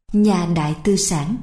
nhà đại tư sản.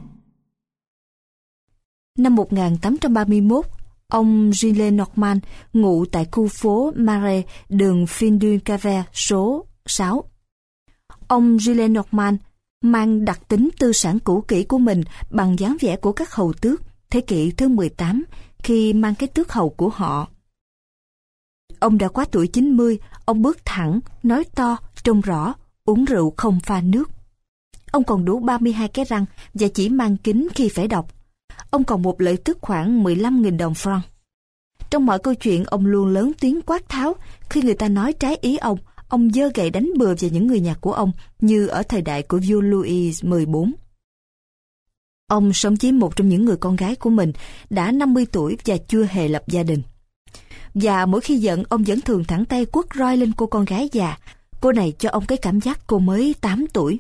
Năm 1831, ông Gilles Norman ngụ tại khu phố Marais, đường Fin du Calvaire số 6. Ông Gilles Norman mang đặc tính tư sản cũ kỹ của mình bằng dáng vẻ của các hầu tước thế kỷ thứ 18 khi mang cái tước hầu của họ. Ông đã quá tuổi 90, ông bước thẳng, nói to, trông rõ, uống rượu không pha nước. Ông còn đủ 32 cái răng và chỉ mang kính khi phải đọc. Ông còn một lợi tức khoảng 15.000 đồng franc. Trong mọi câu chuyện, ông luôn lớn tiếng quát tháo. Khi người ta nói trái ý ông giơ gậy đánh bừa vào những người nhặt của ông, như ở thời đại của vua Louis XIV. Ông sống với một trong những người con gái của mình, đã 50 tuổi và chưa hề lập gia đình. Và mỗi khi giận, ông vẫn thường thẳng tay quất roi lên cô con gái già. Cô này cho ông cái cảm giác cô mới 8 tuổi.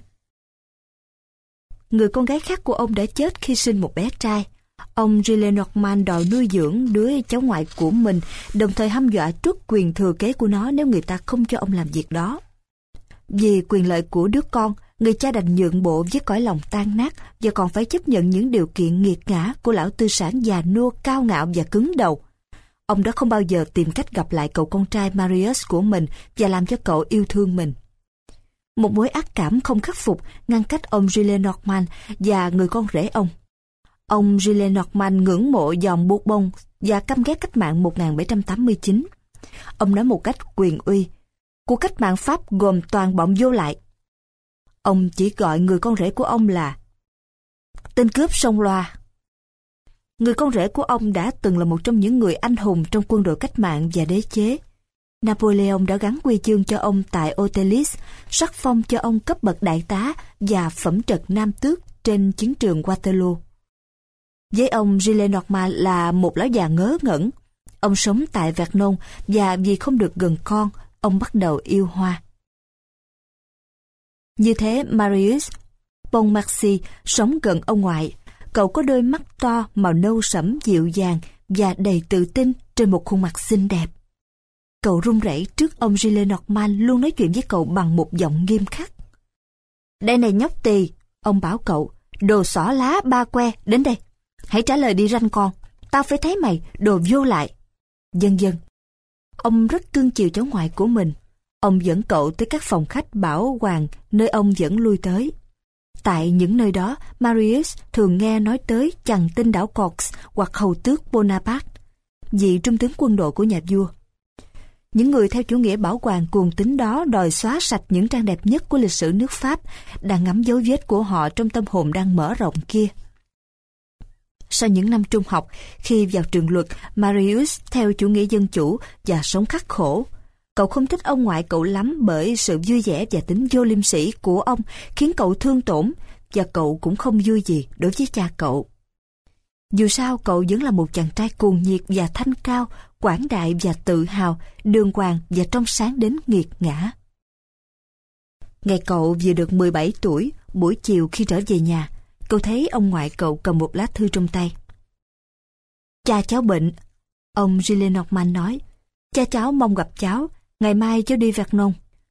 Người con gái khác của ông đã chết khi sinh một bé trai. Ông Gilles Norman đòi nuôi dưỡng đứa cháu ngoại của mình, đồng thời hăm dọa truất quyền thừa kế của nó nếu người ta không cho ông làm việc đó. Vì quyền lợi của đứa con, người cha đành nhượng bộ với cõi lòng tan nát và còn phải chấp nhận những điều kiện nghiệt ngã của lão tư sản già nua cao ngạo và cứng đầu. Ông đã không bao giờ tìm cách gặp lại cậu con trai Marius của mình và làm cho cậu yêu thương mình. Một mối ác cảm không khắc phục ngăn cách ông Gilles Norman và người con rể ông. Ông Gilles Norman ngưỡng mộ dòng Bourbon và căm ghét cách mạng 1789. Ông nói một cách quyền uy, cuộc cách mạng Pháp gồm toàn bọn vô lại. Ông chỉ gọi người con rể của ông là tên cướp sông loa. Người con rể của ông đã từng là một trong những người anh hùng trong quân đội cách mạng và đế chế. Napoleon đã gắn huy chương cho ông tại Austerlitz, sắc phong cho ông cấp bậc đại tá và phẩm trật nam tước trên chiến trường Waterloo. Với ông, Gilles Norman là một lão già ngớ ngẩn. Ông sống tại Vernon và vì không được gần con, ông bắt đầu yêu hoa. Như thế, Marius Pontmercy sống gần ông ngoại. Cậu có đôi mắt to màu nâu sẫm dịu dàng và đầy tự tin trên một khuôn mặt xinh đẹp. Cậu run rẩy trước ông Gilles Norman luôn nói chuyện với cậu bằng một giọng nghiêm khắc. Đây này nhóc tỳ, ông bảo cậu, đồ xỏ lá ba que, đến đây. Hãy trả lời đi ranh con, tao phải thấy mày, đồ vô lại. Vâng vâng. Ông rất cưng chiều cháu ngoại của mình. Ông dẫn cậu tới các phòng khách bảo hoàng nơi ông vẫn lui tới. Tại những nơi đó, Marius thường nghe nói tới chằng tinh đảo Corse hoặc hầu tước Bonaparte, vị trung tướng quân đội của nhà vua. Những người theo chủ nghĩa bảo hoàng cuồng tín đó đòi xóa sạch những trang đẹp nhất của lịch sử nước Pháp, đang ngắm dấu vết của họ trong tâm hồn đang mở rộng kia. Sau những năm trung học, khi vào trường luật, Marius theo chủ nghĩa dân chủ và sống khắc khổ. Cậu không thích ông ngoại cậu lắm bởi sự vui vẻ và tính vô liêm sỉ của ông khiến cậu thương tổn, và cậu cũng không vui gì đối với cha cậu. Dù sao, cậu vẫn là một chàng trai cuồng nhiệt và thanh cao, quảng đại và tự hào, đường hoàng và trong sáng đến nghiệt ngã. Ngày cậu vừa được 17 tuổi, buổi chiều khi trở về nhà, cậu thấy ông ngoại cậu cầm một lá thư trong tay. Cha cháu bệnh, ông Gilles Norman nói. Cha cháu mong gặp cháu, ngày mai cháu đi Vernon.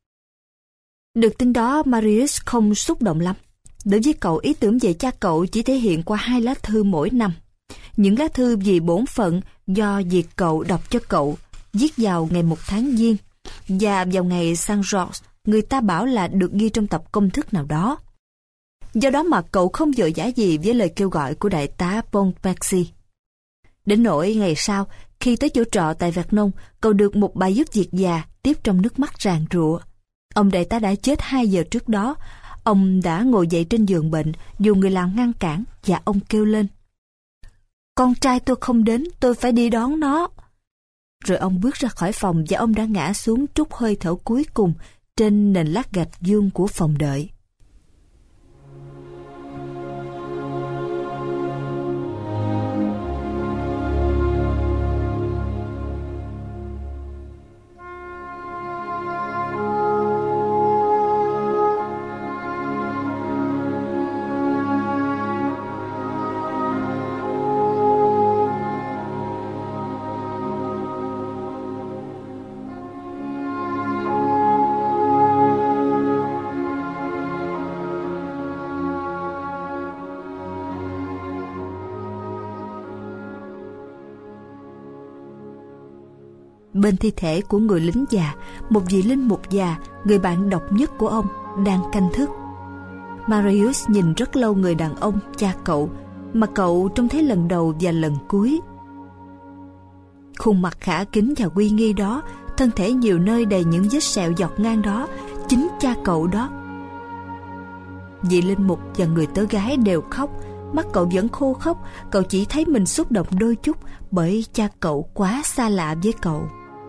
Được tin đó, Marius không xúc động lắm. Đối với cậu, ý tưởng về cha cậu chỉ thể hiện qua 2 lá thư mỗi năm. Những lá thư vì bổn phận do việc cậu đọc cho cậu, viết vào ngày 1 tháng Giêng, và vào ngày Saint Georges, người ta bảo là được ghi trong tập công thức nào đó. Do đó mà cậu không vội vã gì với lời kêu gọi của đại tá Pontmercy. Đến nỗi ngày sau, khi tới chỗ trọ tại Vernon, cậu được một bà giúp việc già tiếp trong nước mắt ràn rụa. Ông đại tá đã chết 2 giờ trước đó. Ông đã ngồi dậy trên giường bệnh, dù người làm ngăn cản, và ông kêu lên. Con trai tôi không đến, tôi phải đi đón nó. Rồi ông bước ra khỏi phòng và ông đã ngã xuống trút hơi thở cuối cùng trên nền lát gạch vuông của phòng đợi. Bên thi thể của người lính già, một vị linh mục già, người bạn độc nhất của ông, đang canh thức. Marius nhìn rất lâu người đàn ông, cha cậu, mà cậu trông thấy lần đầu và lần cuối. Khuôn mặt khả kính và uy nghi đó, thân thể nhiều nơi đầy những vết sẹo dọc ngang đó, chính cha cậu đó. Vị linh mục và người tớ gái đều khóc, mắt cậu vẫn khô khóc. Cậu chỉ thấy mình xúc động đôi chút bởi cha cậu quá xa lạ với cậu.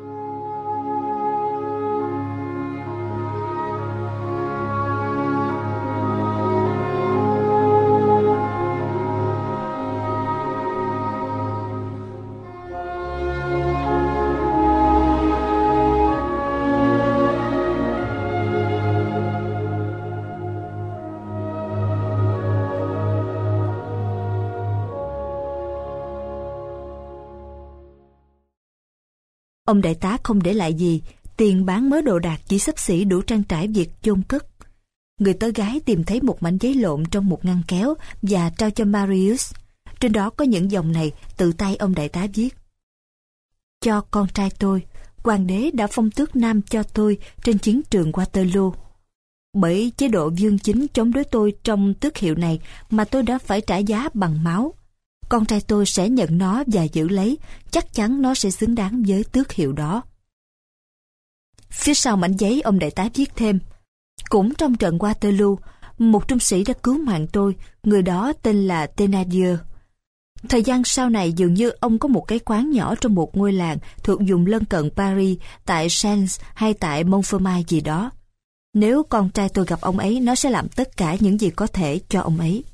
Ông đại tá không để lại gì, tiền bán mớ đồ đạc chỉ xấp xỉ đủ trang trải việc chôn cất. Người tớ gái tìm thấy một mảnh giấy lộn trong một ngăn kéo và trao cho Marius. Trên đó có những dòng này tự tay ông đại tá viết: Cho con trai tôi, hoàng đế đã phong tước Nam cho tôi trên chiến trường Waterloo. Bởi chế độ vương chính chống đối tôi trong tước hiệu này mà tôi đã phải trả giá bằng máu. Con trai tôi sẽ nhận nó và giữ lấy, chắc chắn nó sẽ xứng đáng với tước hiệu đó. Phía sau mảnh giấy ông đại tá viết thêm: Cũng trong trận Waterloo, một trung sĩ đã cứu mạng tôi, người đó tên là Thénardier. Thời gian sau này dường như ông có một cái quán nhỏ trong một ngôi làng thuộc vùng lân cận Paris, tại Sens hay tại Montfermeil gì đó. Nếu con trai tôi gặp ông ấy, nó sẽ làm tất cả những gì có thể cho ông ấy.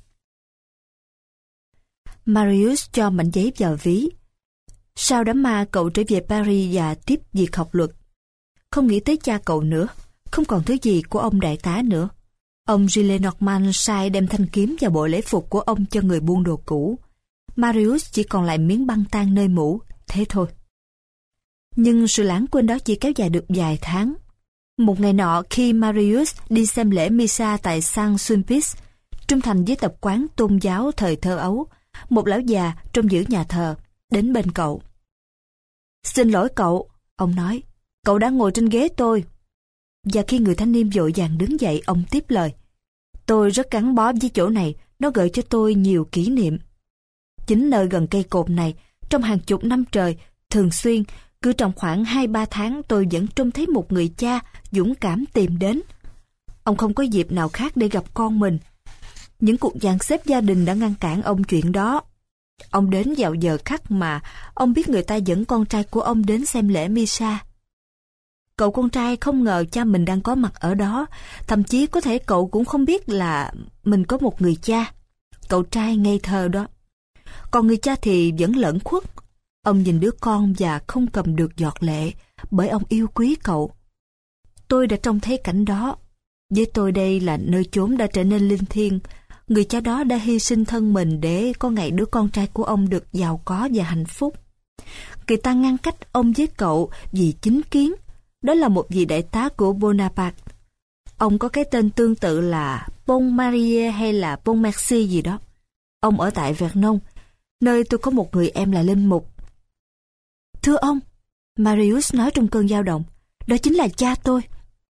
Marius cho mảnh giấy vào ví. Sau đám ma, cậu trở về Paris và tiếp việc học luật. Không nghĩ tới cha cậu nữa, không còn thứ gì của ông đại tá nữa. Ông Gillenormand sai đem thanh kiếm và bộ lễ phục của ông cho người buôn đồ cũ. Marius chỉ còn lại miếng băng tan nơi mũ, thế thôi. Nhưng sự lãng quên đó chỉ kéo dài được vài tháng. Một ngày nọ, khi Marius đi xem lễ Misa tại Saint-Sulpice, trung thành với tập quán tôn giáo thời thơ ấu, một lão già trông giữ nhà thờ đến bên cậu. Xin lỗi cậu, ông nói, cậu đã ngồi trên ghế tôi. Và khi người thanh niên vội vàng đứng dậy, ông tiếp lời: Tôi rất gắn bó với chỗ này, nó gợi cho tôi nhiều kỷ niệm. Chính nơi gần cây cột này, trong hàng chục năm trời, thường xuyên, cứ trong khoảng 2-3 tháng tôi vẫn trông thấy một người cha dũng cảm tìm đến. Ông không có dịp nào khác để gặp con mình. Những cuộc dàn xếp gia đình đã ngăn cản ông chuyện đó. Ông đến vào giờ khắc mà ông biết người ta dẫn con trai của ông đến xem lễ Misa. Cậu con trai không ngờ cha mình đang có mặt ở đó, thậm chí có thể cậu cũng không biết là mình có một người cha. Cậu trai ngây thơ đó. Còn người cha thì vẫn lẩn khuất. Ông nhìn đứa con và không cầm được giọt lệ, bởi ông yêu quý cậu. Tôi đã trông thấy cảnh đó. Với tôi đây là nơi chốn đã trở nên linh thiêng. Người cha đó đã hy sinh thân mình để có ngày đứa con trai của ông được giàu có và hạnh phúc. Người ta ngăn cách ông với cậu vì chính kiến. Đó là một vị đại tá của Bonaparte. Ông có cái tên tương tự là Pontmarie hay là Pontmercy gì đó. Ông ở tại Vernon, nơi tôi có một người em là linh mục. Thưa ông, Marius nói trong cơn dao động, đó chính là cha tôi.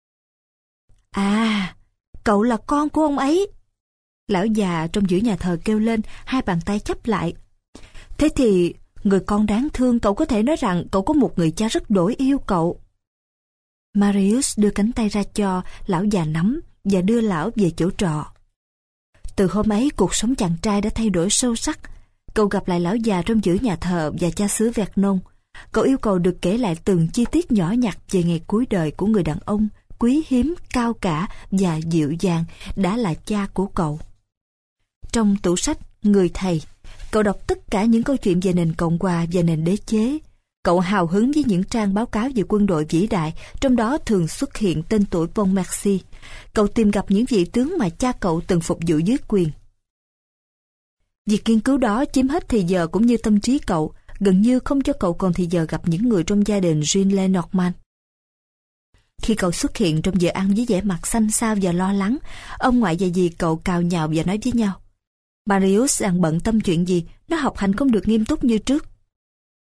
À, cậu là con của ông ấy. Lão già trong giữa nhà thờ kêu lên, hai bàn tay chắp lại. Thế thì, người con đáng thương, cậu có thể nói rằng cậu có một người cha rất đổi yêu cậu. Marius đưa cánh tay ra cho lão già nắm và đưa lão về chỗ trọ. Từ hôm ấy, cuộc sống chàng trai đã thay đổi sâu sắc. Cậu gặp lại lão già trong giữa nhà thờ và cha xứ Vernon. Cậu yêu cầu được kể lại từng chi tiết nhỏ nhặt về ngày cuối đời của người đàn ông quý hiếm, cao cả và dịu dàng đã là cha của cậu. Trong tủ sách Người Thầy, cậu đọc tất cả những câu chuyện về nền Cộng hòa và nền đế chế. Cậu hào hứng với những trang báo cáo về quân đội vĩ đại, trong đó thường xuất hiện tên tuổi Pontmercy. Cậu tìm gặp những vị tướng mà cha cậu từng phục vụ dưới quyền. Việc nghiên cứu đó chiếm hết thời giờ cũng như tâm trí cậu, gần như không cho cậu còn thời giờ gặp những người trong gia đình Gillenormand. Khi cậu xuất hiện trong giờ ăn với vẻ mặt xanh xao và lo lắng, ông ngoại và dì cậu cào nhào và nói với nhau: Marius đang bận tâm chuyện gì, nó học hành không được nghiêm túc như trước.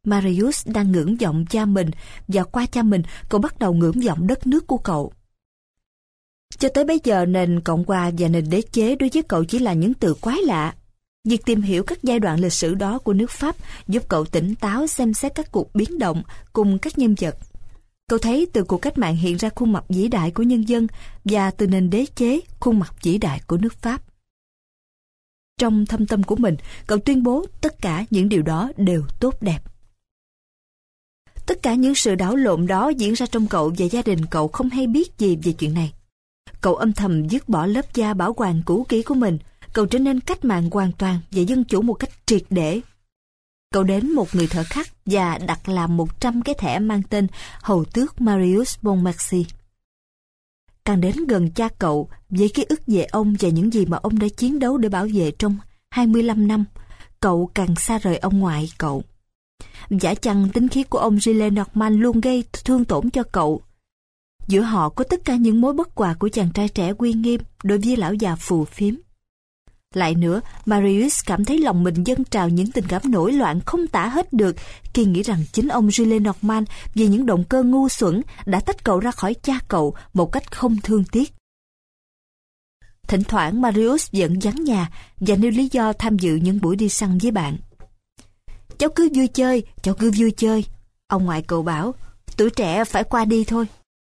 Marius đang ngưỡng vọng cha mình, và qua cha mình, cậu bắt đầu ngưỡng vọng đất nước của cậu. Cho tới bây giờ, nền Cộng hòa và nền đế chế đối với cậu chỉ là những từ quái lạ. Việc tìm hiểu các giai đoạn lịch sử đó của nước Pháp giúp cậu tỉnh táo xem xét các cuộc biến động cùng các nhân vật. Cậu thấy từ cuộc cách mạng hiện ra khuôn mặt vĩ đại của nhân dân, và từ nền đế chế khuôn mặt vĩ đại của nước Pháp. Trong thâm tâm của mình, cậu tuyên bố tất cả những điều đó đều tốt đẹp. Tất cả những sự đảo lộn đó diễn ra trong cậu và gia đình cậu không hay biết gì về chuyện này. Cậu âm thầm dứt bỏ lớp da bảo hoàng cũ kỹ của mình. Cậu trở nên cách mạng hoàn toàn và dân chủ một cách triệt để. Cậu đến một người thợ khắc và đặt làm 100 cái thẻ mang tên Hầu tước Marius Pontmercy. Càng đến gần cha cậu, với ký ức về ông và những gì mà ông đã chiến đấu để bảo vệ trong 25 năm, cậu càng xa rời ông ngoại cậu. Giả chăng tính khí của ông Gillenormand luôn gây thương tổn cho cậu. Giữa họ có tất cả những mối bất hòa của chàng trai trẻ uy nghiêm đối với lão già phù phiếm. Lại nữa, Marius cảm thấy lòng mình dâng trào những tình cảm nổi loạn không tả hết được khi nghĩ rằng chính ông Gillenormand vì những động cơ ngu xuẩn đã tách cậu ra khỏi cha cậu một cách không thương tiếc. Thỉnh thoảng Marius vẫn vắng nhà và nêu lý do tham dự những buổi đi săn với bạn. Cháu cứ vui chơi, ông ngoại cậu bảo, tuổi trẻ phải qua đi thôi.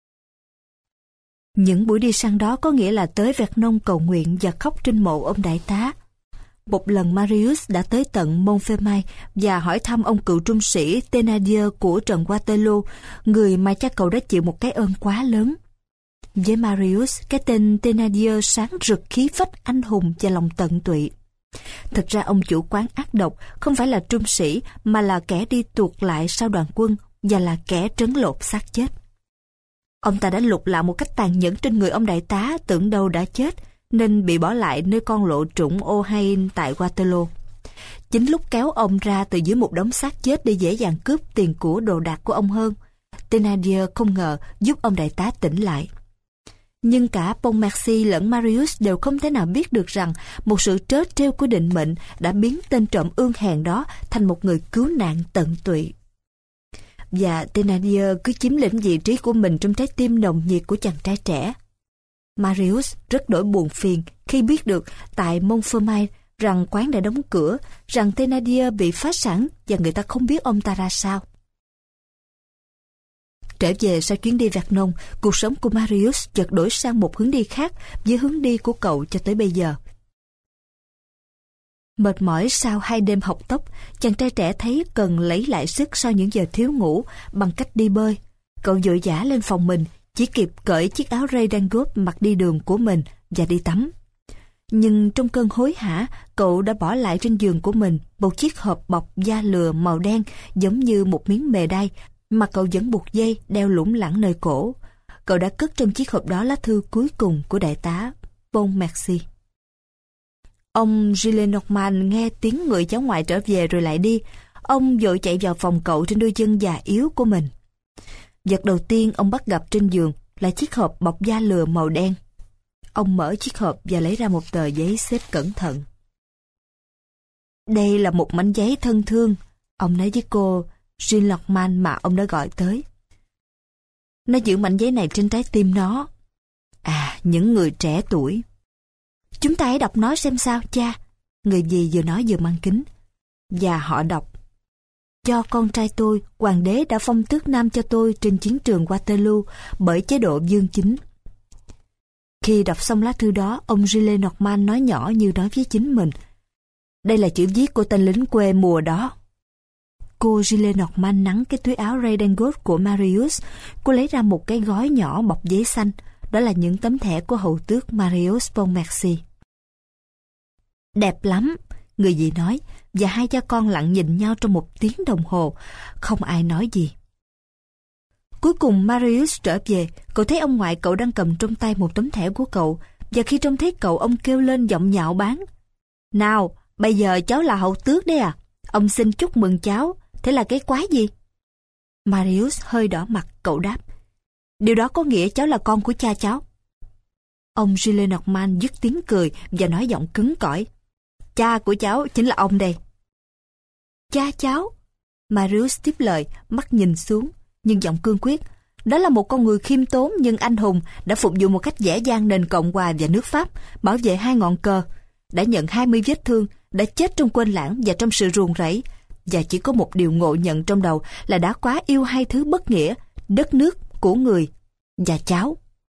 Những buổi đi săn đó có nghĩa là tới Vernon cầu nguyện và khóc trên mộ ông đại tá. Một lần Marius đã tới tận Montfermeil và hỏi thăm ông cựu trung sĩ Thénardier của trận Waterloo, người mà cha cậu đã chịu một cái ơn quá lớn. Với Marius, cái tên Thénardier sáng rực khí phách anh hùng và lòng tận tụy. Thực ra ông chủ quán ác độc không phải là trung sĩ mà là kẻ đi tuột lại sau đoàn quân và là kẻ trấn lột xác chết. Ông ta đã lục lạo một cách tàn nhẫn trên người ông đại tá tưởng đâu đã chết nên bị bỏ lại nơi con lộ trũng Ohain tại Waterloo. Chính lúc kéo ông ra từ dưới một đống xác chết để dễ dàng cướp tiền của đồ đạc của ông hơn, Thénardier không ngờ giúp ông đại tá tỉnh lại. Nhưng cả Pontmercy lẫn Marius đều không thể nào biết được rằng một sự trớ trêu của định mệnh đã biến tên trộm ương hèn đó thành một người cứu nạn tận tụy. Và Thénardier cứ chiếm lĩnh vị trí của mình trong trái tim nồng nhiệt của chàng trai trẻ. Marius rất đổi buồn phiền khi biết được tại Montfermeil rằng quán đã đóng cửa, rằng Thénardier bị phá sản và người ta không biết ông ta ra sao. Trở về sau chuyến đi Vernon, cuộc sống của Marius chợt đổi sang một hướng đi khác với hướng đi của cậu cho tới bây giờ. Mệt mỏi sau 2 đêm học tóc, chàng trai trẻ thấy cần lấy lại sức sau những giờ thiếu ngủ bằng cách đi bơi. Cậu vội vã lên phòng mình, chỉ kịp cởi chiếc áo ray đang góp mặc đi đường của mình và đi tắm. Nhưng trong cơn hối hả, cậu đã bỏ lại trên giường của mình một chiếc hộp bọc da lừa màu đen giống như một miếng mề đay mà cậu vẫn buộc dây đeo lủng lẳng nơi cổ. Cậu đã cất trong chiếc hộp đó lá thư cuối cùng của đại tá Pontmercy. Ông Gillenormand nghe tiếng người cháu ngoại trở về rồi lại đi. Ông vội chạy vào phòng cậu trên đôi chân già yếu của mình. Vật đầu tiên ông bắt gặp trên giường là chiếc hộp bọc da lừa màu đen. Ông mở chiếc hộp và lấy ra một tờ giấy xếp cẩn thận. Đây là một mảnh giấy thân thương, ông nói với cô Gillenormand mà ông đã gọi tới. Nó giữ mảnh giấy này trên trái tim nó. À, những người trẻ tuổi. Chúng ta hãy đọc nó xem sao, cha. Người dì vừa nói vừa mang kính. Và họ đọc. Cho con trai tôi, hoàng đế đã phong tước nam cho tôi trên chiến trường Waterloo bởi chế độ dương chính. Khi đọc xong lá thư đó, ông Gillenormand nói nhỏ như nói với chính mình. Đây là chữ viết của tên lính quê mùa đó. Cô Gillenormand nắn cái túi áo redingot của Marius. Cô lấy ra một cái gói nhỏ bọc giấy xanh. Đó là những tấm thẻ của hầu tước Marius Pontmercy. Đẹp lắm, người dì nói, và hai cha con lặng nhìn nhau trong 1 tiếng đồng hồ, không ai nói gì. Cuối cùng Marius trở về, cậu thấy ông ngoại cậu đang cầm trong tay một tấm thẻ của cậu, và khi trông thấy cậu, ông kêu lên giọng nhạo báng. Nào, bây giờ cháu là hầu tước đấy à? Ông xin chúc mừng cháu, thế là cái quái gì? Marius hơi đỏ mặt, cậu đáp. Điều đó có nghĩa cháu là con của cha cháu. Ông Gillenormand dứt tiếng cười và nói giọng cứng cỏi. Cha của cháu chính là ông đây. Cha cháu? Marius tiếp lời, mắt nhìn xuống, nhưng giọng cương quyết. Đó là một con người khiêm tốn nhưng anh hùng, đã phục vụ một cách dễ dàng nền Cộng hòa và nước Pháp, bảo vệ 2 ngọn cờ, đã nhận 20 vết thương, đã chết trong quên lãng và trong sự ruồng rẫy, và chỉ có một điều ngộ nhận trong đầu là đã quá yêu 2 thứ bất nghĩa, đất nước, của người và cháu.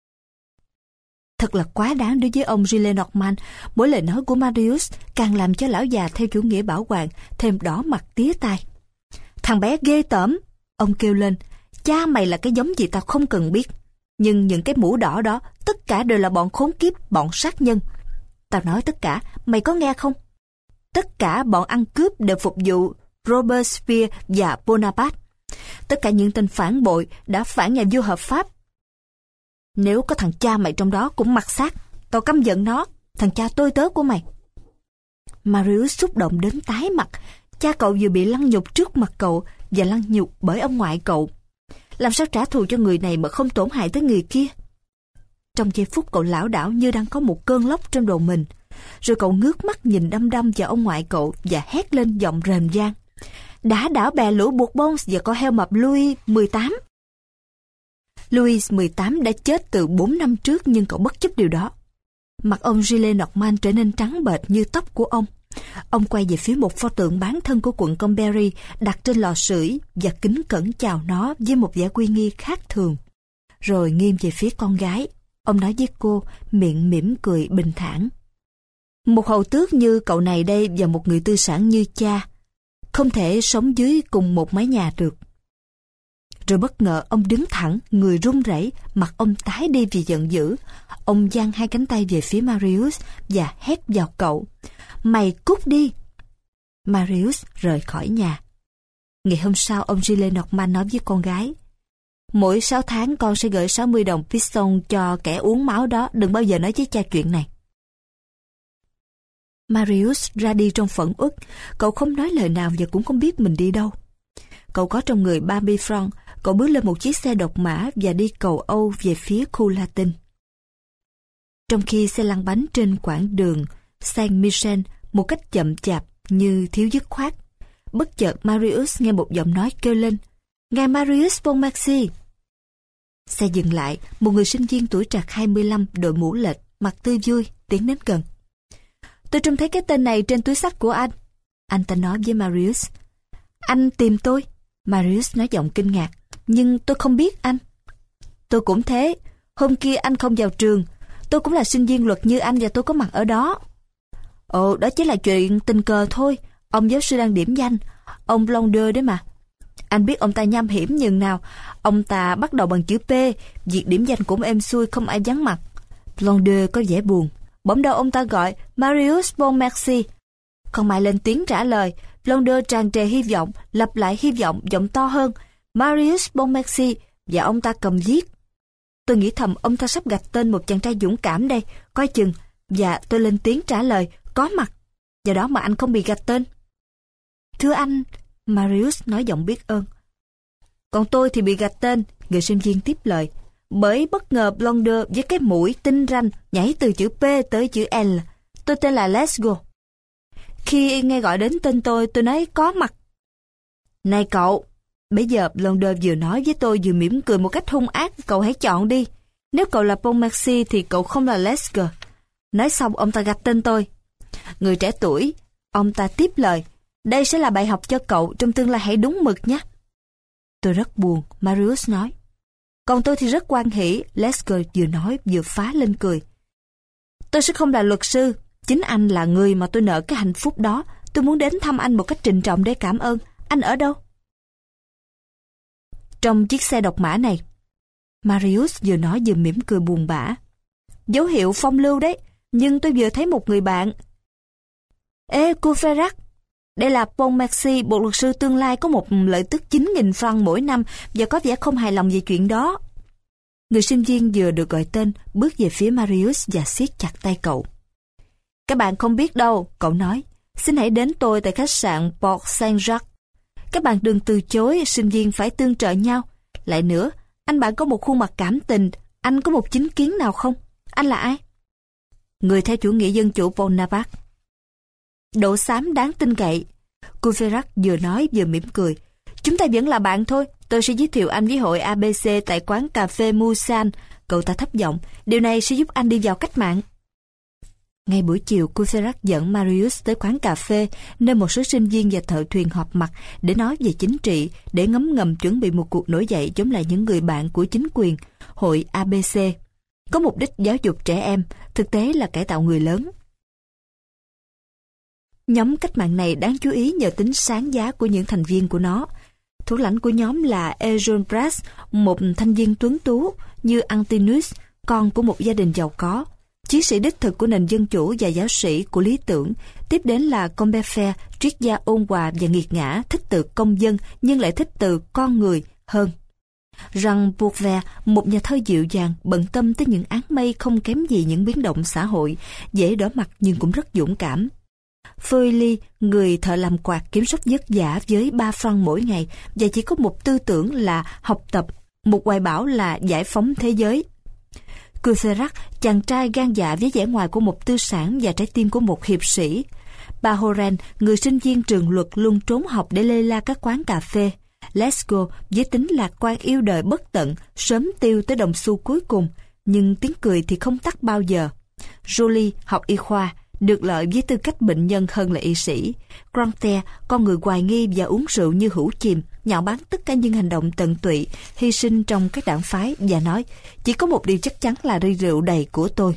Thật là quá đáng đối với ông Gillenormand. Mỗi lời nói của Marius càng làm cho lão già theo chủ nghĩa bảo hoàng thêm đỏ mặt tía tai. Thằng bé ghê tởm, ông kêu lên. Cha mày là cái giống gì tao không cần biết. Nhưng những cái mũ đỏ đó, tất cả đều là bọn khốn kiếp, bọn sát nhân. Tao nói tất cả, mày có nghe không? Tất cả bọn ăn cướp đều phục vụ Robespierre và Bonaparte. Tất cả những tên phản bội đã phản nhà vua hợp pháp. Nếu có thằng cha mày trong đó cũng mặc xác, tao căm giận nó, thằng cha tôi tớ của mày. Marius xúc động đến tái mặt. Cha cậu vừa bị lăng nhục trước mặt cậu và lăng nhục bởi ông ngoại cậu. Làm sao trả thù cho người này mà không tổn hại tới người kia? Trong giây phút cậu lảo đảo như đang có một cơn lốc trong đầu mình. Rồi cậu ngước mắt nhìn đăm đăm vào ông ngoại cậu và hét lên giọng rền vang. Đã đảo bè lũ Bourbon và con heo mập Louis XVIII. Louis XVIII đã chết từ 4 năm trước, nhưng cậu bất chấp điều đó. Mặt ông Gillenormand trở nên trắng bệch như tóc của ông. Ông quay về phía một pho tượng bán thân của quận Comberry đặt trên lò sưởi và kính cẩn chào nó với một vẻ uy nghi khác thường. Rồi nghiêng về phía con gái. Ông nói với cô, miệng mỉm cười bình thản. Một hầu tước như cậu này đây và một người tư sản như cha không thể sống dưới cùng một mái nhà được. Rồi bất ngờ ông đứng thẳng, người run rẩy, mặt ông tái đi vì giận dữ. Ông giang 2 cánh tay về phía Marius và hét vào cậu. Mày cút đi! Marius rời khỏi nhà. Ngày hôm sau, ông Gillenormand nói với con gái. Mỗi 6 tháng con sẽ gửi 60 đồng piston cho kẻ uống máu đó, đừng bao giờ nói với cha chuyện này. Marius ra đi trong phẫn uất. Cậu không nói lời nào và cũng không biết mình đi đâu. Cậu có trong người 30 franc. Cậu bước lên một chiếc xe độc mã và đi cầu Âu về phía khu Latin. Trong khi xe lăn bánh trên quãng đường Saint-Michel một cách chậm chạp như thiếu dứt khoát, bất chợt Marius nghe một giọng nói kêu lên. Ngài Marius Pontmercy! Xe dừng lại, một người sinh viên tuổi trạc 25, đội mũ lệch, mặt tươi vui, tiến đến gần. Tôi trông thấy cái tên này trên túi xách của anh. Anh ta nói với Marius. Anh tìm tôi? Marius nói giọng kinh ngạc. Nhưng tôi không biết anh. Tôi cũng thế. Hôm kia anh không vào trường. Tôi cũng là sinh viên luật như anh và tôi có mặt ở đó. Ồ, đó chỉ là chuyện tình cờ thôi. Ông giáo sư đang điểm danh. Ông Blondieu đấy mà. Anh biết ông ta nham hiểm nhường nào. Ông ta bắt đầu bằng chữ P. Việc điểm danh cũng êm xuôi, không ai vắng mặt. Blondieu có vẻ buồn. Bỗng đâu ông ta gọi Marius Pontmercy. Không ai lên tiếng trả lời. Blondieu tràn trề hy vọng, lặp lại hy vọng, giọng to hơn. Marius Pontmercy, và ông ta cầm viết. Tôi nghĩ thầm ông ta sắp gạch tên một chàng trai dũng cảm đây, coi chừng. Và tôi lên tiếng trả lời, có mặt. Do đó mà anh không bị gạch tên. Thưa anh, Marius nói giọng biết ơn. Còn tôi thì bị gạch tên, người sinh viên tiếp lời. Bởi bất ngờ Blondieu với cái mũi tinh ranh nhảy từ chữ P tới chữ L. Tôi tên là Lesgo. Khi nghe gọi đến tên tôi nói có mặt. Này cậu, bây giờ Blondieu vừa nói với tôi vừa mỉm cười một cách hung ác, cậu hãy chọn đi. Nếu cậu là Pontmercy thì cậu không là Lesgo. Nói xong ông ta gạch tên tôi. Người trẻ tuổi, ông ta tiếp lời. Đây sẽ là bài học cho cậu, trong tương lai hãy đúng mực nhé. Tôi rất buồn, Marius nói. Còn tôi thì rất hoan hỉ, Lesgo vừa nói vừa phá lên cười. Tôi sẽ không là luật sư, chính anh là người mà tôi nợ cái hạnh phúc đó. Tôi muốn đến thăm anh một cách trịnh trọng để cảm ơn. Anh ở đâu? Trong chiếc xe độc mã này. Marius vừa nói vừa mỉm cười buồn bã. Dấu hiệu phong lưu đấy, nhưng tôi vừa thấy một người bạn. Ê, Courfeyrac, đây là Pontmercy, bộ luật sư tương lai có một lợi tức 9.000 franc mỗi năm và có vẻ không hài lòng về chuyện đó. Người sinh viên vừa được gọi tên bước về phía Marius và siết chặt tay cậu. Các bạn không biết đâu, cậu nói. Xin hãy đến tôi tại khách sạn Port Saint-Jacques. Các bạn đừng từ chối, sinh viên phải tương trợ nhau. Lại nữa, anh bạn có một khuôn mặt cảm tình, anh có một chính kiến nào không? Anh là ai? Người theo chủ nghĩa dân chủ Bonaparte. Độ xám đáng tin cậy. Courfeyrac vừa nói vừa mỉm cười. Chúng ta vẫn là bạn thôi. Tôi sẽ giới thiệu anh với hội ABC tại quán cà phê Musan. Cậu ta thấp giọng. Điều này sẽ giúp anh đi vào cách mạng. Ngay buổi chiều, Courfeyrac dẫn Marius tới quán cà phê, nơi một số sinh viên và thợ thuyền họp mặt để nói về chính trị, để ngấm ngầm chuẩn bị một cuộc nổi dậy chống lại những người bạn của chính quyền, hội ABC. Có mục đích giáo dục trẻ em, thực tế là cải tạo người lớn. Nhóm cách mạng này đáng chú ý nhờ tính sáng giá của những thành viên của nó. Thủ lãnh của nhóm là Eugène Brass, một thanh viên tuấn tú như Antinous, con của một gia đình giàu có, chiến sĩ đích thực của nền dân chủ và giáo sĩ của lý tưởng. Tiếp đến là Combeferre, triết gia ôn hòa và nghiệt ngã, thích từ công dân nhưng lại thích từ con người hơn. Jean Bourvert, một nhà thơ dịu dàng, bận tâm tới những áng mây không kém gì những biến động xã hội, dễ đỏ mặt nhưng cũng rất dũng cảm. Feuilly, người thợ làm quạt kiếm sống vất vả với 3 franc mỗi ngày và chỉ có một tư tưởng là học tập, một hoài bão là giải phóng thế giới. Courfeyrac, chàng trai gan dạ với vẻ ngoài của một tư sản và trái tim của một hiệp sĩ. Bahoren, người sinh viên trường luật luôn trốn học để lê la các quán cà phê. Lescaut, với tính lạc quan yêu đời bất tận, sớm tiêu tới đồng xu cuối cùng, nhưng tiếng cười thì không tắt bao giờ. Joly, học y khoa, được lợi với tư cách bệnh nhân hơn là y sĩ. Grantaire, con người hoài nghi và uống rượu như hữu chìm, nhạo báng tất cả những hành động tận tụy, hy sinh trong các đảng phái và nói, chỉ có một điều chắc chắn là ly rượu đầy của tôi.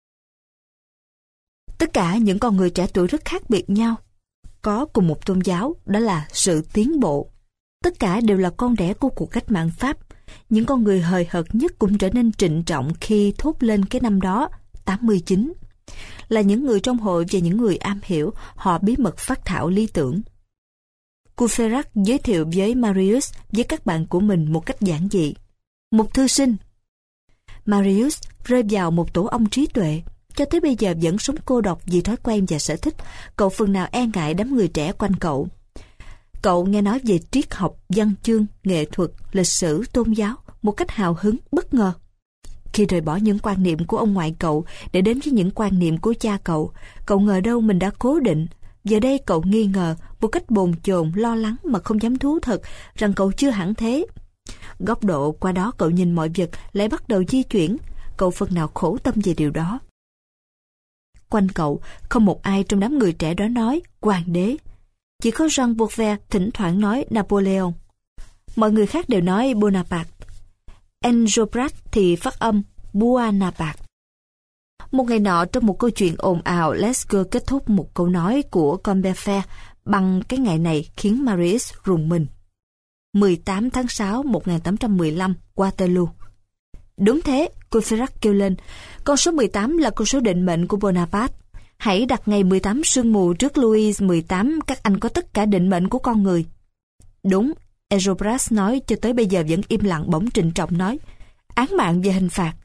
Tất cả những con người trẻ tuổi rất khác biệt nhau, có cùng một tôn giáo, đó là sự tiến bộ. Tất cả đều là con đẻ của cuộc cách mạng Pháp. Những con người hời hợt nhất cũng trở nên trịnh trọng khi thốt lên cái năm đó, 89. Là những người trong hội và những người am hiểu, họ bí mật phát thảo lý tưởng. Courfeyrac giới thiệu với Marius với các bạn của mình một cách giản dị. Một thư sinh. Marius rơi vào một tổ ong trí tuệ. Cho tới bây giờ vẫn sống cô độc vì thói quen và sở thích. Cậu phần nào e ngại đám người trẻ quanh cậu. Cậu nghe nói về triết học, văn chương, nghệ thuật, lịch sử, tôn giáo một cách hào hứng, bất ngờ. Khi rời bỏ những quan niệm của ông ngoại cậu để đến với những quan niệm của cha cậu, cậu ngờ đâu mình đã cố định. Giờ đây cậu nghi ngờ, một cách bồn chồn, lo lắng mà không dám thú thật, rằng cậu chưa hẳn thế. Góc độ qua đó cậu nhìn mọi vật lại bắt đầu di chuyển, cậu phần nào khổ tâm về điều đó. Quanh cậu, không một ai trong đám người trẻ đó nói hoàng đế. Chỉ có Jean Bourvert thỉnh thoảng nói Napoleon. Mọi người khác đều nói Bonaparte. Enjolras thì phát âm Buonaparte. Một ngày nọ, trong một câu chuyện ồn ào, Lescaut kết thúc một câu nói của Combeferre bằng cái ngày này khiến Marius rùng mình. 18 tháng 6 1815, Waterloo. Đúng thế, Courfeyrac kêu lên. Con số 18 là con số định mệnh của Bonaparte. Hãy đặt ngày 18 sương mù trước Louis 18, các anh có tất cả định mệnh của con người. Đúng, Enjolras nói, cho tới bây giờ vẫn im lặng, bỗng trịnh trọng nói. Án mạng và hình phạt.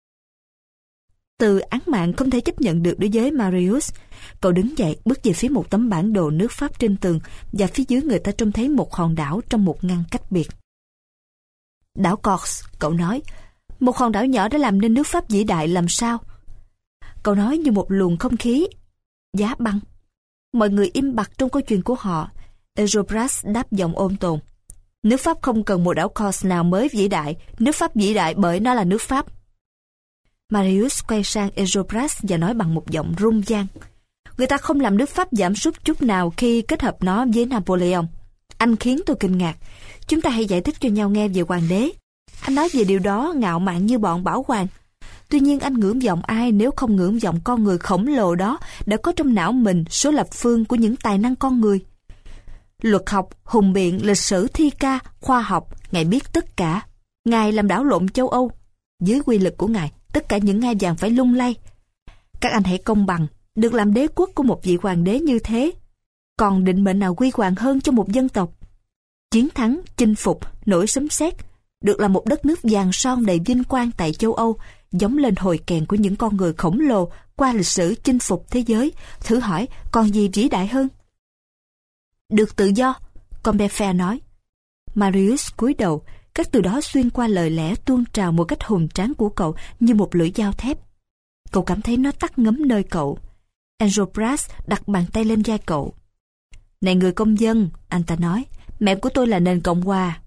Từ án mạng không thể chấp nhận được đối với Marius. Cậu đứng dậy, bước về phía một tấm bản đồ nước Pháp trên tường, và phía dưới người ta trông thấy một hòn đảo trong một ngăn cách biệt. Đảo Corse, cậu nói. Một hòn đảo nhỏ đã làm nên nước Pháp vĩ đại làm sao? Cậu nói như một luồng không khí. Giá băng. Mọi người im bặt trong câu chuyện của họ. Enjolras đáp giọng ôn tồn. Nước Pháp không cần một đảo Corse nào mới vĩ đại. Nước Pháp vĩ đại bởi nó là nước Pháp. Marius quay sang Enjolras và nói bằng một giọng rung gian. Người ta không làm nước Pháp giảm sút chút nào khi kết hợp nó với Napoleon. Anh khiến tôi kinh ngạc. Chúng ta hãy giải thích cho nhau nghe về hoàng đế. Anh nói về điều đó ngạo mạn như bọn bảo hoàng. Tuy nhiên anh ngưỡng vọng ai nếu không ngưỡng vọng con người khổng lồ đó đã có trong não mình số lập phương của những tài năng con người. Luật học, hùng biện, lịch sử, thi ca, khoa học, Ngài biết tất cả. Ngài làm đảo lộn châu Âu. Dưới quy lực của Ngài, tất cả những ngai vàng phải lung lay. Các anh hãy công bằng, được làm đế quốc của một vị hoàng đế như thế. Còn định mệnh nào quy hoàng hơn cho một dân tộc? Chiến thắng, chinh phục, nổi sấm sét, được là một đất nước vàng son đầy vinh quang tại châu Âu, giống lên hồi kèn của những con người khổng lồ qua lịch sử chinh phục thế giới. Thử hỏi, còn gì vĩ đại hơn? Được tự do, Combeferre nói. Marius cúi đầu, các từ đó xuyên qua lời lẽ tuôn trào một cách hùng tráng của cậu như một lưỡi dao thép. Cậu cảm thấy nó tắc ngấm nơi cậu. Enjolras đặt bàn tay lên vai cậu. Này người công dân, anh ta nói, Mẹ của tôi là nền Cộng hòa.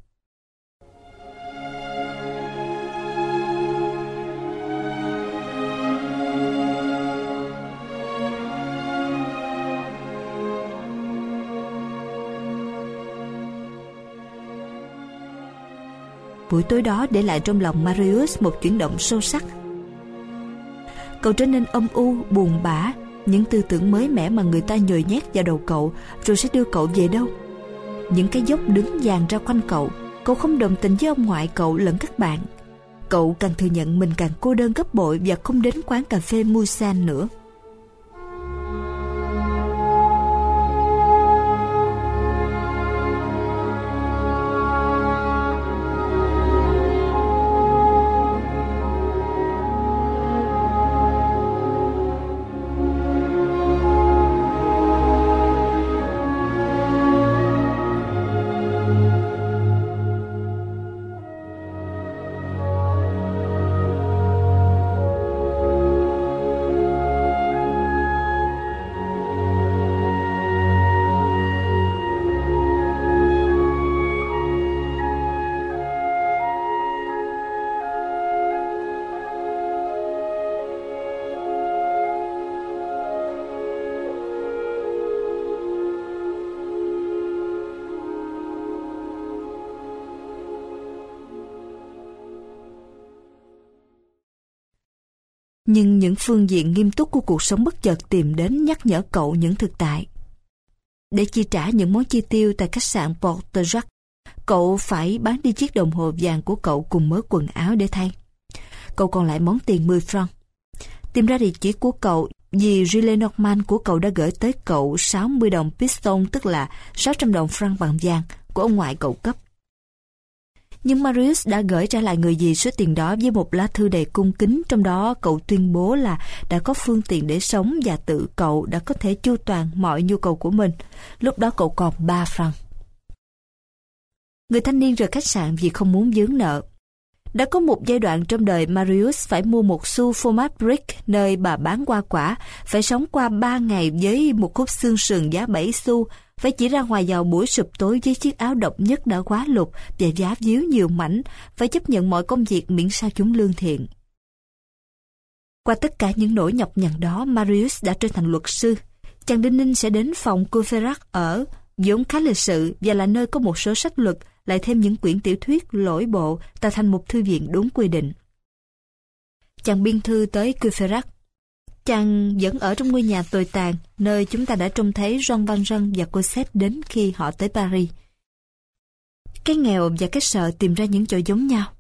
Buổi tối đó để lại trong lòng Marius một chuyển động sâu sắc. Cậu trở nên âm u, buồn bã. Những tư tưởng mới mẻ mà người ta nhồi nhét vào đầu cậu rồi sẽ đưa cậu về đâu? Những cái dốc đứng dàn ra quanh cậu. Cậu không đồng tình với ông ngoại cậu lẫn các bạn. Cậu càng thừa nhận mình càng cô đơn gấp bội và không đến quán cà phê Musan nữa. Nhưng những phương diện nghiêm túc của cuộc sống bất chợt tìm đến nhắc nhở cậu những thực tại. Để chi trả những món chi tiêu tại khách sạn Porte Jacques, cậu phải bán đi chiếc đồng hồ vàng của cậu cùng mớ quần áo để thay. Cậu còn lại món tiền 10 franc. Tìm ra địa chỉ của cậu, dì Gillenormand của cậu đã gửi tới cậu 60 đồng piston, tức là 600 đồng franc bằng vàng của ông ngoại cậu cấp. Nhưng Marius đã gửi trả lại người dì số tiền đó với một lá thư đầy cung kính, trong đó cậu tuyên bố là đã có phương tiện để sống và tự cậu đã có thể chu toàn mọi nhu cầu của mình. Lúc đó cậu còn 3 franc. Người thanh niên rời khách sạn vì không muốn vướng nợ. Đã có một giai đoạn trong đời Marius phải mua một xu fromage brick nơi bà bán hoa quả, phải sống qua 3 ngày với một khúc xương sườn giá 7 xu, phải chỉ ra ngoài vào buổi sụp tối với chiếc áo độc nhất đã quá lục và giá víu nhiều mảnh, phải chấp nhận mọi công việc miễn sao chúng lương thiện. Qua tất cả những nỗi nhọc nhằn đó, Marius đã trở thành luật sư. Chàng đinh ninh sẽ đến phòng Courfeyrac ở, vốn khá lịch sự và là nơi có một số sách luật, lại thêm những quyển tiểu thuyết lỗi bộ, tạo thành một thư viện đúng quy định. Chàng biên thư tới Courfeyrac. Chàng vẫn ở trong ngôi nhà tồi tàn, nơi chúng ta đã trông thấy Jean Valjean và Cosette đến khi họ tới Paris. Cái nghèo và cái sợ tìm ra những chỗ giống nhau.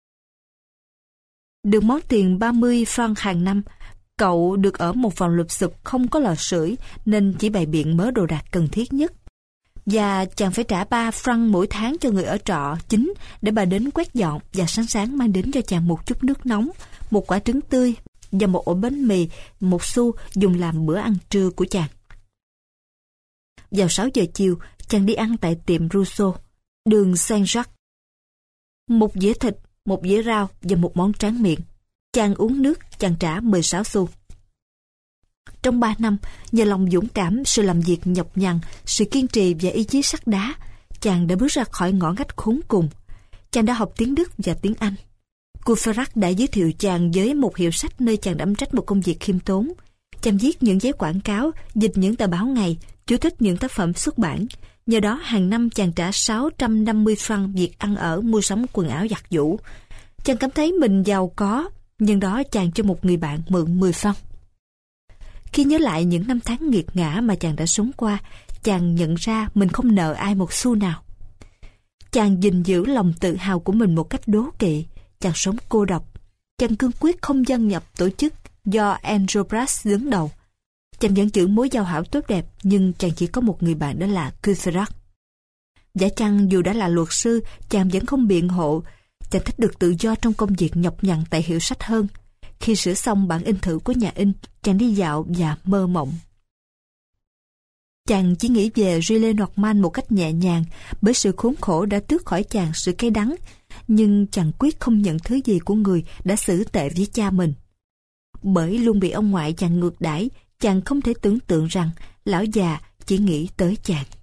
Được món tiền 30 franc hàng năm, cậu được ở một phòng lụp xụp không có lò sưởi nên chỉ bày biện mớ đồ đạc cần thiết nhất. Và chàng phải trả 3 franc mỗi tháng cho người ở trọ chính để bà đến quét dọn và sáng sáng mang đến cho chàng một chút nước nóng, một quả trứng tươi và một ổ bánh mì, 1 xu dùng làm bữa ăn trưa của chàng. Vào 6 giờ chiều, chàng đi ăn tại tiệm Rousseau, đường Saint-Jacques. Một dĩa thịt, một dĩa rau và một món tráng miệng. Chàng uống nước, chàng trả 16 xu. Trong 3 năm, nhờ lòng dũng cảm, sự làm việc nhọc nhằn, sự kiên trì và ý chí sắt đá, chàng đã bước ra khỏi ngõ ngách khốn cùng. Chàng đã học tiếng Đức và tiếng Anh. Courfeyrac đã giới thiệu chàng với một hiệu sách nơi chàng đảm trách một công việc khiêm tốn. Chàng viết những giấy quảng cáo, dịch những tờ báo ngày, chú thích những tác phẩm xuất bản. Nhờ đó hàng năm chàng trả 650 franc việc ăn ở, mua sắm quần áo giặt giũ. Chàng cảm thấy mình giàu có, nhưng đó chàng cho một người bạn mượn 10 franc. Khi nhớ lại những năm tháng nghiệt ngã mà chàng đã sống qua, chàng nhận ra mình không nợ ai một xu nào. Chàng gìn giữ lòng tự hào của mình một cách đố kỵ. Chàng sống cô độc. Chàng cương quyết không gia nhập tổ chức do Enjolras đứng đầu. Chàng vẫn giữ mối giao hảo tốt đẹp, nhưng chàng chỉ có một người bạn, đó là Courfeyrac. Giả chăng dù đã là luật sư, chàng vẫn không biện hộ. Chàng thích được tự do trong công việc nhọc nhằn tại hiệu sách hơn. Khi sửa xong bản in thử của nhà in, chàng đi dạo và mơ mộng. Chàng chỉ nghĩ về Gillenormand một cách nhẹ nhàng, bởi sự khốn khổ đã tước khỏi chàng sự cay đắng, nhưng chàng quyết không nhận thứ gì của người đã xử tệ với cha mình. Bởi luôn bị ông ngoại chàng ngược đãi, chàng không thể tưởng tượng rằng lão già chỉ nghĩ tới chàng.